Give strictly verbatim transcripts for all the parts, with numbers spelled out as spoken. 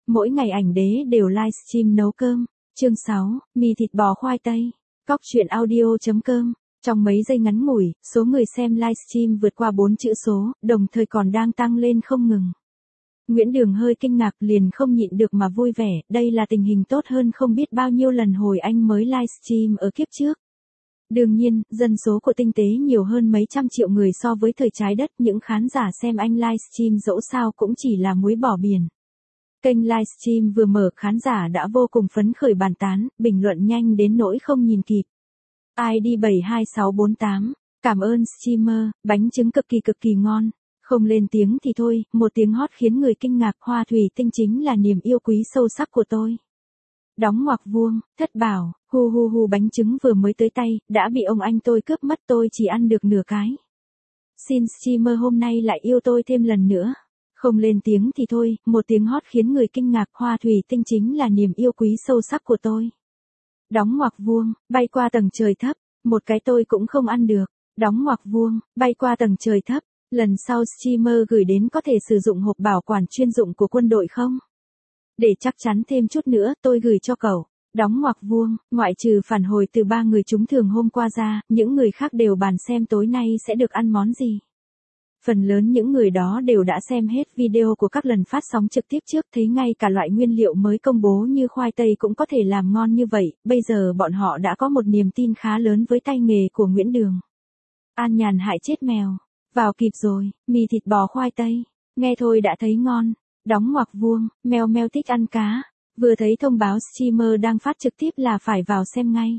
mỗi ngày ảnh đế đều livestream nấu cơm. Chương sáu, mì thịt bò khoai tây. Cóc truyện audio.com. Trong mấy giây ngắn ngủi, số người xem livestream vượt qua bốn chữ số, đồng thời còn đang tăng lên không ngừng. Nguyễn Đường hơi kinh ngạc, liền không nhịn được mà vui vẻ, đây là tình hình tốt hơn không biết bao nhiêu lần hồi anh mới livestream ở kiếp trước. Đương nhiên, dân số của tinh tế nhiều hơn mấy trăm triệu người so với thời trái đất, những khán giả xem anh livestream dẫu sao cũng chỉ là muối bỏ biển. Kênh livestream vừa mở, khán giả đã vô cùng phấn khởi bàn tán, bình luận nhanh đến nỗi không nhìn kịp. i đê bảy hai sáu bốn tám, cảm ơn streamer, bánh trứng cực kỳ cực kỳ ngon. Không lên tiếng thì thôi, một tiếng hót khiến người kinh ngạc, hoa thủy tinh chính là niềm yêu quý sâu sắc của tôi. Đóng ngoặc vuông, thất bảo, hu hu hu, bánh trứng vừa mới tới tay, đã bị ông anh tôi cướp mất, tôi chỉ ăn được nửa cái. Xin streamer hôm nay lại yêu tôi thêm lần nữa. Không lên tiếng thì thôi, một tiếng hót khiến người kinh ngạc, hoa thủy tinh chính là niềm yêu quý sâu sắc của tôi. Đóng ngoặc vuông, bay qua tầng trời thấp, một cái tôi cũng không ăn được. Đóng ngoặc vuông, bay qua tầng trời thấp, lần sau streamer gửi đến có thể sử dụng hộp bảo quản chuyên dụng của quân đội không? Để chắc chắn thêm chút nữa, tôi gửi cho cậu. Đóng ngoặc vuông, ngoại trừ phản hồi từ ba người chúng thường hôm qua ra, những người khác đều bàn xem tối nay sẽ được ăn món gì. Phần lớn những người đó đều đã xem hết video của các lần phát sóng trực tiếp trước, thấy ngay cả loại nguyên liệu mới công bố như khoai tây cũng có thể làm ngon như vậy, bây giờ bọn họ đã có một niềm tin khá lớn với tay nghề của Nguyễn Đường. An nhàn hại chết mèo. Vào kịp rồi, mì thịt bò khoai tây. Nghe thôi đã thấy ngon. Đóng ngoặc vuông, mèo mèo thích ăn cá. Vừa thấy thông báo streamer đang phát trực tiếp là phải vào xem ngay.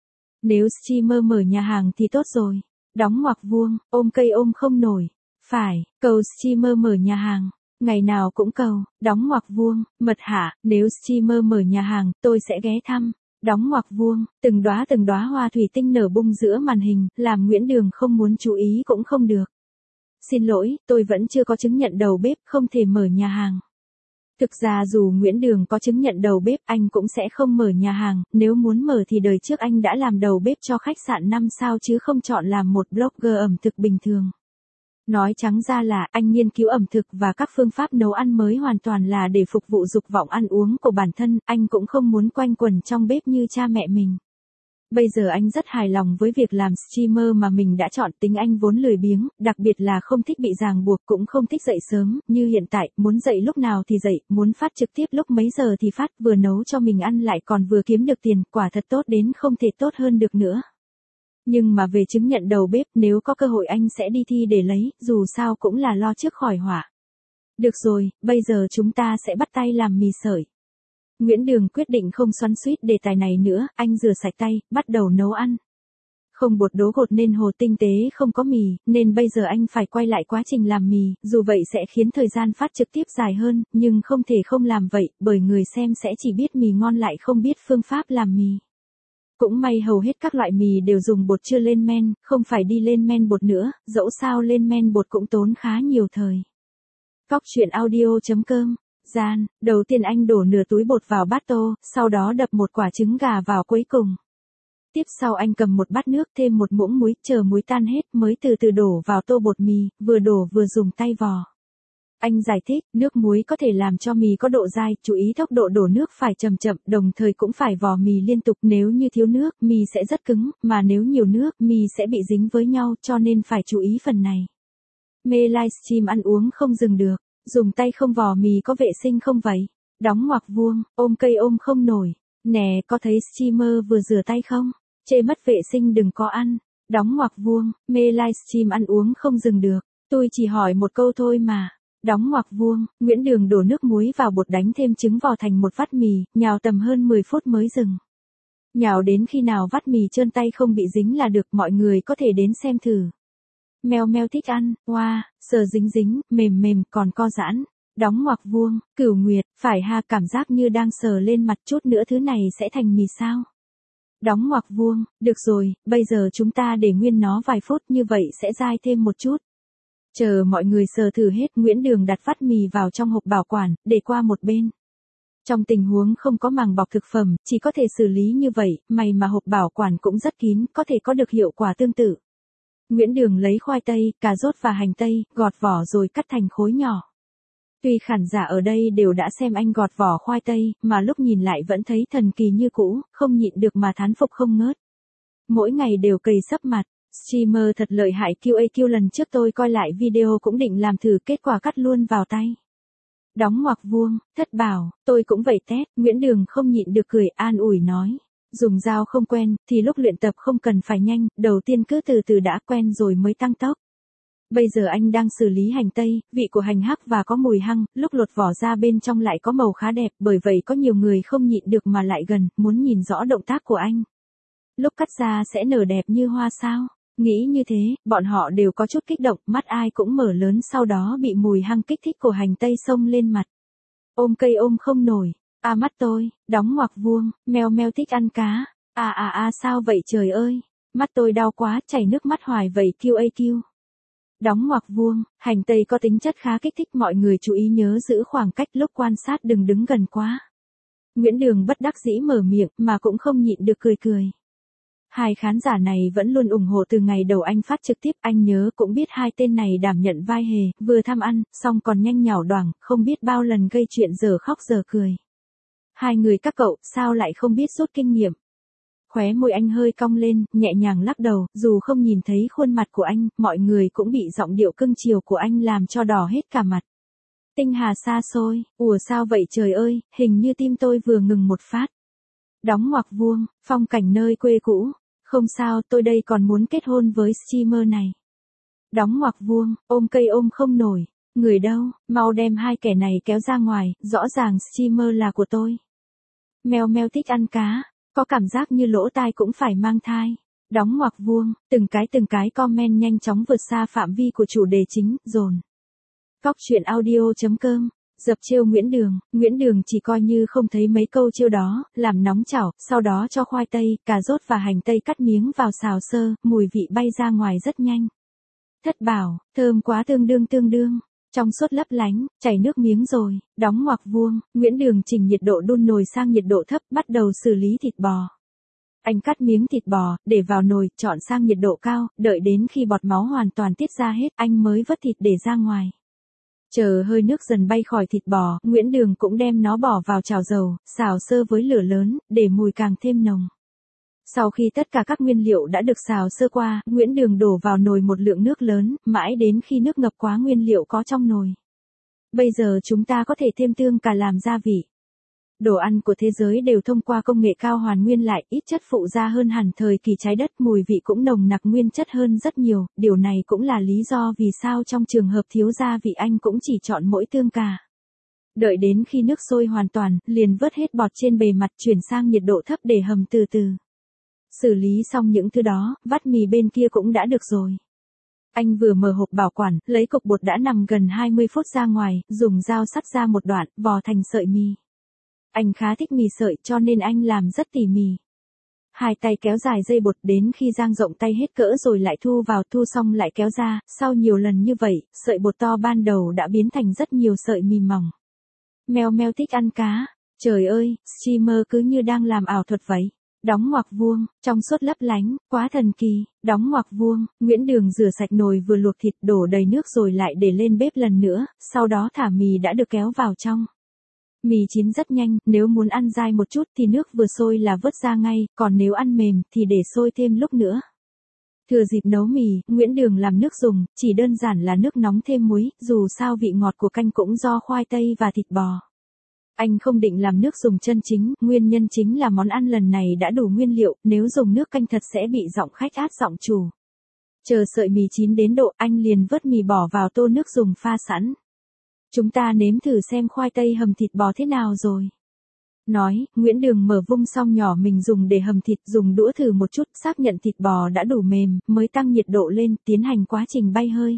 Nếu streamer mở nhà hàng thì tốt rồi. Đóng ngoặc vuông, ôm cây ôm không nổi. Phải, cầu streamer mở nhà hàng. Ngày nào cũng cầu. Đóng ngoặc vuông, mật hạ, nếu streamer mở nhà hàng, tôi sẽ ghé thăm. Đóng ngoặc vuông, từng đóa từng đóa hoa thủy tinh nở bung giữa màn hình, làm Nguyễn Đường không muốn chú ý cũng không được. Xin lỗi, tôi vẫn chưa có chứng nhận đầu bếp, không thể mở nhà hàng. Thực ra dù Nguyễn Đường có chứng nhận đầu bếp, anh cũng sẽ không mở nhà hàng, nếu muốn mở thì đời trước anh đã làm đầu bếp cho khách sạn năm sao chứ không chọn làm một blogger ẩm thực bình thường. Nói trắng ra là, anh nghiên cứu ẩm thực và các phương pháp nấu ăn mới hoàn toàn là để phục vụ dục vọng ăn uống của bản thân, anh cũng không muốn quanh quẩn trong bếp như cha mẹ mình. Bây giờ anh rất hài lòng với việc làm streamer mà mình đã chọn, tính anh vốn lười biếng, đặc biệt là không thích bị ràng buộc, cũng không thích dậy sớm, như hiện tại, muốn dậy lúc nào thì dậy, muốn phát trực tiếp lúc mấy giờ thì phát, vừa nấu cho mình ăn lại còn vừa kiếm được tiền, quả thật tốt đến không thể tốt hơn được nữa. Nhưng mà về chứng nhận đầu bếp, nếu có cơ hội anh sẽ đi thi để lấy, dù sao cũng là lo trước khỏi họa. Được rồi, bây giờ chúng ta sẽ bắt tay làm mì sợi. Nguyễn Đường quyết định không xoắn xuýt đề tài này nữa, anh rửa sạch tay, bắt đầu nấu ăn. Không bột đố gột nên hồ tinh tế không có mì, nên bây giờ anh phải quay lại quá trình làm mì, dù vậy sẽ khiến thời gian phát trực tiếp dài hơn, nhưng không thể không làm vậy, bởi người xem sẽ chỉ biết mì ngon lại không biết phương pháp làm mì. Cũng may hầu hết các loại mì đều dùng bột chưa lên men, không phải đi lên men bột nữa, dẫu sao lên men bột cũng tốn khá nhiều thời. Cóc truyện audio.com. Gian, đầu tiên anh đổ nửa túi bột vào bát tô, sau đó đập một quả trứng gà vào cuối cùng. Tiếp sau anh cầm một bát nước, thêm một muỗng muối, chờ muối tan hết mới từ từ đổ vào tô bột mì, vừa đổ vừa dùng tay vò. Anh giải thích, nước muối có thể làm cho mì có độ dai, chú ý tốc độ đổ nước phải chậm chậm, đồng thời cũng phải vò mì liên tục, nếu như thiếu nước, mì sẽ rất cứng, mà nếu nhiều nước, mì sẽ bị dính với nhau, cho nên phải chú ý phần này. Mê livestream ăn uống không dừng được, dùng tay không vò mì có vệ sinh không vậy? Đóng ngoặc vuông, ôm cây ôm không nổi. Nè, có thấy streamer vừa rửa tay không? Chê mất vệ sinh đừng có ăn. Đóng ngoặc vuông, mê livestream ăn uống không dừng được. Tôi chỉ hỏi một câu thôi mà. Đóng ngoặc vuông, Nguyễn Đường đổ nước muối vào bột, đánh thêm trứng vò thành một vắt mì, nhào tầm hơn mười phút mới dừng. Nhào đến khi nào vắt mì trơn tay không bị dính là được, mọi người có thể đến xem thử. Mèo mèo thích ăn, wow, sờ dính dính, mềm mềm, còn co giãn. Đóng ngoặc vuông, Cửu Nguyệt, phải ha, cảm giác như đang sờ lên mặt, chút nữa thứ này sẽ thành mì sao? Đóng ngoặc vuông, được rồi, bây giờ chúng ta để nguyên nó vài phút, như vậy sẽ dai thêm một chút. Chờ mọi người sờ thử hết, Nguyễn Đường đặt vắt mì vào trong hộp bảo quản, để qua một bên. Trong tình huống không có màng bọc thực phẩm, chỉ có thể xử lý như vậy, may mà hộp bảo quản cũng rất kín, có thể có được hiệu quả tương tự. Nguyễn Đường lấy khoai tây, cà rốt và hành tây, gọt vỏ rồi cắt thành khối nhỏ. Tuy khán giả ở đây đều đã xem anh gọt vỏ khoai tây, mà lúc nhìn lại vẫn thấy thần kỳ như cũ, không nhịn được mà thán phục không ngớt. Mỗi ngày đều cày sấp mặt, streamer thật lợi hại. quy a quy lần trước tôi coi lại video cũng định làm thử, kết quả cắt luôn vào tay. Đóng ngoặc vuông, thất bảo, tôi cũng vậy tét. Nguyễn Đường không nhịn được cười an ủi nói. Dùng dao không quen, thì lúc luyện tập không cần phải nhanh, đầu tiên cứ từ từ đã quen rồi mới tăng tốc. Bây giờ anh đang xử lý hành tây, vị của hành hắc và có mùi hăng, lúc lột vỏ ra bên trong lại có màu khá đẹp, bởi vậy có nhiều người không nhịn được mà lại gần, muốn nhìn rõ động tác của anh. Lúc cắt ra sẽ nở đẹp như hoa sao? Nghĩ như thế, bọn họ đều có chút kích động, mắt ai cũng mở lớn, sau đó bị mùi hăng kích thích của hành tây xông lên mặt. Ôm cây ôm không nổi. À mắt tôi, đóng ngoặc vuông, meo meo thích ăn cá. À à à sao vậy trời ơi? Mắt tôi đau quá, chảy nước mắt hoài vậy quy a quy. Đóng ngoặc vuông, hành tây có tính chất khá kích thích, mọi người chú ý nhớ giữ khoảng cách lúc quan sát, đừng đứng gần quá. Nguyễn Đường bất đắc dĩ mở miệng mà cũng không nhịn được cười cười. Hai khán giả này vẫn luôn ủng hộ từ ngày đầu anh phát trực tiếp, anh nhớ cũng biết hai tên này đảm nhận vai hề, vừa tham ăn, xong còn nhanh nhảu đoảng, không biết bao lần gây chuyện giờ khóc giờ cười. Hai người các cậu, sao lại không biết rút kinh nghiệm? Khóe môi anh hơi cong lên, nhẹ nhàng lắc đầu, dù không nhìn thấy khuôn mặt của anh, mọi người cũng bị giọng điệu cưng chiều của anh làm cho đỏ hết cả mặt. Tinh hà xa xôi, ủa sao vậy trời ơi, hình như tim tôi vừa ngừng một phát. Đóng ngoặc vuông, phong cảnh nơi quê cũ. Không sao, tôi đây còn muốn kết hôn với streamer này. Đóng ngoặc vuông, ôm cây ôm không nổi. Người đâu, mau đem hai kẻ này kéo ra ngoài, rõ ràng streamer là của tôi. Meo meo thích ăn cá, có cảm giác như lỗ tai cũng phải mang thai. Đóng ngoặc vuông, từng cái từng cái comment nhanh chóng vượt xa phạm vi của chủ đề chính, dồn. Cóc truyện audio chấm com, dập chiêu Nguyễn Đường, Nguyễn Đường chỉ coi như không thấy mấy câu chiêu đó, làm nóng chảo, sau đó cho khoai tây, cà rốt và hành tây cắt miếng vào xào sơ, mùi vị bay ra ngoài rất nhanh. Thất bảo, thơm quá tương đương tương đương. Trong suốt lấp lánh, chảy nước miếng rồi, đóng ngoặc vuông, Nguyễn Đường chỉnh nhiệt độ đun nồi sang nhiệt độ thấp, bắt đầu xử lý thịt bò. Anh cắt miếng thịt bò, để vào nồi, chọn sang nhiệt độ cao, đợi đến khi bọt máu hoàn toàn tiết ra hết, anh mới vớt thịt để ra ngoài. Chờ hơi nước dần bay khỏi thịt bò, Nguyễn Đường cũng đem nó bỏ vào chảo dầu, xào sơ với lửa lớn, để mùi càng thêm nồng. Sau khi tất cả các nguyên liệu đã được xào sơ qua, Nguyễn Đường đổ vào nồi một lượng nước lớn, mãi đến khi nước ngập quá nguyên liệu có trong nồi. Bây giờ chúng ta có thể thêm tương cà làm gia vị. Đồ ăn của thế giới đều thông qua công nghệ cao hoàn nguyên lại, ít chất phụ gia hơn hẳn thời kỳ trái đất, mùi vị cũng nồng nặc nguyên chất hơn rất nhiều, điều này cũng là lý do vì sao trong trường hợp thiếu gia vị anh cũng chỉ chọn mỗi tương cà. Đợi đến khi nước sôi hoàn toàn, liền vớt hết bọt trên bề mặt, chuyển sang nhiệt độ thấp để hầm từ từ. Xử lý xong những thứ đó, vắt mì bên kia cũng đã được rồi. Anh vừa mở hộp bảo quản, lấy cục bột đã nằm gần hai mươi phút ra ngoài, dùng dao cắt ra một đoạn, vò thành sợi mì. Anh khá thích mì sợi cho nên anh làm rất tỉ mỉ. Hai tay kéo dài dây bột đến khi dang rộng tay hết cỡ rồi lại thu vào, thu xong lại kéo ra, sau nhiều lần như vậy, sợi bột to ban đầu đã biến thành rất nhiều sợi mì mỏng. Meo meo thích ăn cá, trời ơi, streamer cứ như đang làm ảo thuật vậy. Đóng ngoặc vuông, trong suốt lấp lánh, quá thần kỳ, đóng ngoặc vuông, Nguyễn Đường rửa sạch nồi vừa luộc thịt, đổ đầy nước rồi lại để lên bếp lần nữa, sau đó thả mì đã được kéo vào trong. Mì chín rất nhanh, nếu muốn ăn dai một chút thì nước vừa sôi là vớt ra ngay, còn nếu ăn mềm thì để sôi thêm lúc nữa. Thừa dịp nấu mì, Nguyễn Đường làm nước dùng, chỉ đơn giản là nước nóng thêm muối, dù sao vị ngọt của canh cũng do khoai tây và thịt bò. Anh không định làm nước dùng chân chính, nguyên nhân chính là món ăn lần này đã đủ nguyên liệu, nếu dùng nước canh thật sẽ bị giọng khách át giọng chủ. Chờ sợi mì chín đến độ, anh liền vớt mì bỏ vào tô nước dùng pha sẵn. Chúng ta nếm thử xem khoai tây hầm thịt bò thế nào rồi. Nói, Nguyễn Đường mở vung xong nhỏ mình dùng để hầm thịt, dùng đũa thử một chút, xác nhận thịt bò đã đủ mềm, mới tăng nhiệt độ lên, tiến hành quá trình bay hơi.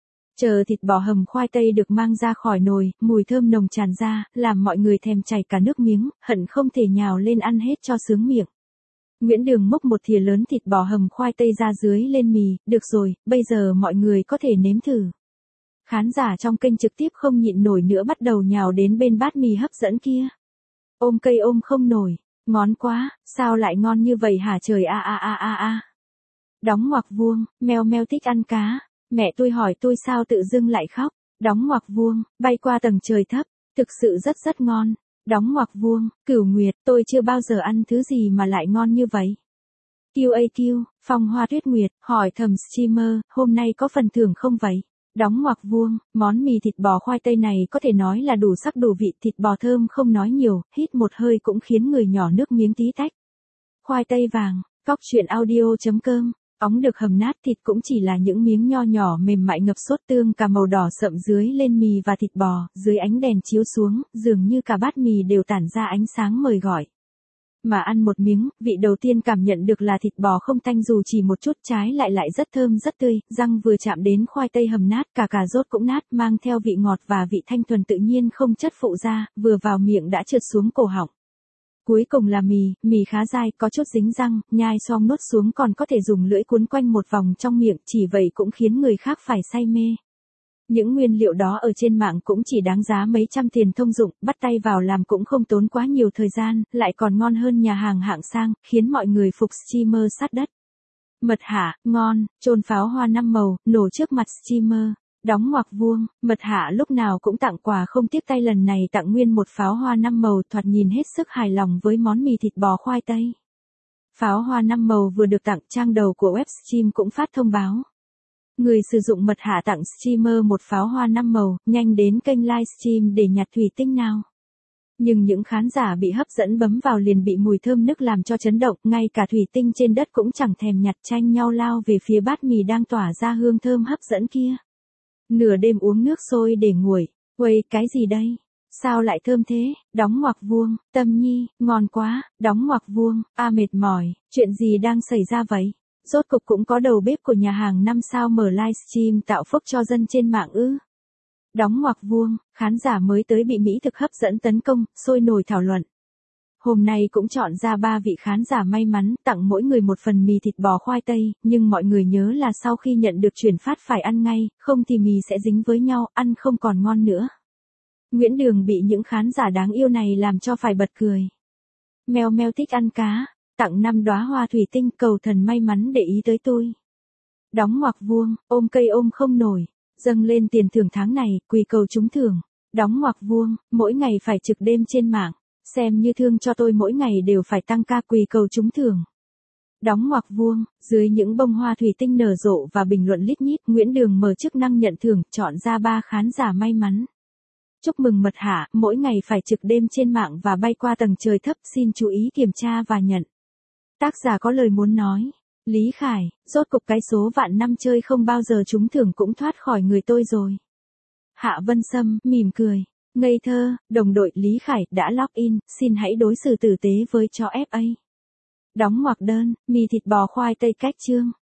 Chờ thịt bò hầm khoai tây được mang ra khỏi nồi, mùi thơm nồng tràn ra, làm mọi người thèm chảy cả nước miếng, hận không thể nhào lên ăn hết cho sướng miệng. Nguyễn Đường múc một thìa lớn thịt bò hầm khoai tây ra dưới lên mì, được rồi, bây giờ mọi người có thể nếm thử. Khán giả trong kênh trực tiếp không nhịn nổi nữa bắt đầu nhào đến bên bát mì hấp dẫn kia. Ôm cây ôm không nổi, ngon quá, sao lại ngon như vậy hả trời a a a a a. Đóng ngoặc vuông, meo meo thích ăn cá. Mẹ tôi hỏi tôi sao tự dưng lại khóc. Đóng ngoặc vuông, bay qua tầng trời thấp, thực sự rất rất ngon. Đóng ngoặc vuông, Cửu Nguyệt, tôi chưa bao giờ ăn thứ gì mà lại ngon như vậy. quy a quy, Phong Hoa Tuyết Nguyệt, hỏi thầm streamer, hôm nay có phần thưởng không vậy? Đóng ngoặc vuông, món mì thịt bò khoai tây này có thể nói là đủ sắc đủ vị, thịt bò thơm không nói nhiều, hít một hơi cũng khiến người nhỏ nước miếng tí tách. Khoai tây vàng, cóc truyện audio.com, óng được hầm nát, thịt cũng chỉ là những miếng nho nhỏ mềm mại ngập sốt tương cà màu đỏ sậm dưới lên mì và thịt bò, dưới ánh đèn chiếu xuống, dường như cả bát mì đều tản ra ánh sáng mời gọi. Mà ăn một miếng, vị đầu tiên cảm nhận được là thịt bò không tanh dù chỉ một chút, trái lại lại rất thơm rất tươi, răng vừa chạm đến khoai tây hầm nát, cả cà rốt cũng nát, mang theo vị ngọt và vị thanh thuần tự nhiên không chất phụ ra, vừa vào miệng đã trượt xuống cổ họng. Cuối cùng là mì, mì khá dai, có chút dính răng, nhai xong nuốt xuống còn có thể dùng lưỡi cuốn quanh một vòng trong miệng, chỉ vậy cũng khiến người khác phải say mê. Những nguyên liệu đó ở trên mạng cũng chỉ đáng giá mấy trăm tiền thông dụng, bắt tay vào làm cũng không tốn quá nhiều thời gian, lại còn ngon hơn nhà hàng hạng sang, khiến mọi người phục streamer sát đất. Mật hạ, ngon, chôn pháo hoa năm màu, nổ trước mặt streamer. Đóng ngoặc vuông, mật hạ lúc nào cũng tặng quà không tiếc tay, lần này tặng nguyên một pháo hoa năm màu, thoạt nhìn hết sức hài lòng với món mì thịt bò khoai tây. Pháo hoa năm màu vừa được tặng, trang đầu của webstream cũng phát thông báo. Người sử dụng mật hạ tặng streamer một pháo hoa năm màu, nhanh đến kênh livestream để nhặt thủy tinh nào. Nhưng những khán giả bị hấp dẫn bấm vào liền bị mùi thơm nức làm cho chấn động, ngay cả thủy tinh trên đất cũng chẳng thèm nhặt, tranh nhau lao về phía bát mì đang tỏa ra hương thơm hấp dẫn kia. Nửa đêm uống nước sôi để nguội, uầy, cái gì đây? Sao lại thơm thế? Đóng ngoặc vuông, Tâm Nhi, ngon quá, đóng ngoặc vuông, a mệt mỏi, chuyện gì đang xảy ra vậy? Rốt cục cũng có đầu bếp của nhà hàng năm sao mở livestream tạo phúc cho dân trên mạng ư? Đóng ngoặc vuông, khán giả mới tới bị mỹ thực hấp dẫn tấn công, sôi nổi thảo luận. Hôm nay cũng chọn ra ba vị khán giả may mắn, tặng mỗi người một phần mì thịt bò khoai tây, nhưng mọi người nhớ là sau khi nhận được chuyển phát phải ăn ngay, không thì mì sẽ dính với nhau, ăn không còn ngon nữa. Nguyễn Đường bị những khán giả đáng yêu này làm cho phải bật cười. Mèo mèo thích ăn cá, tặng năm đóa hoa thủy tinh, cầu thần may mắn để ý tới tôi. Đóng ngoặc vuông, ôm cây ôm không nổi, dâng lên tiền thưởng tháng này, quỳ cầu trúng thưởng. Đóng ngoặc vuông, mỗi ngày phải trực đêm trên mạng. Xem như thương cho tôi, mỗi ngày đều phải tăng ca, quỳ cầu trúng thưởng. Đóng ngoặc vuông, dưới những bông hoa thủy tinh nở rộ và bình luận lít nhít, Nguyễn Đường mở chức năng nhận thưởng, chọn ra ba khán giả may mắn. Chúc mừng mật hạ, mỗi ngày phải trực đêm trên mạng và bay qua tầng trời thấp, xin chú ý kiểm tra và nhận. Tác giả có lời muốn nói. Lý Khải, rốt cục cái số vạn năm chơi không bao giờ trúng thưởng cũng thoát khỏi người tôi rồi. Hạ Vân Sâm, mỉm cười. Ngây thơ, đồng đội Lý Khải đã login, xin hãy đối xử tử tế với chó ép a. Đóng ngoặc đơn, mì thịt bò khoai tây cách chương.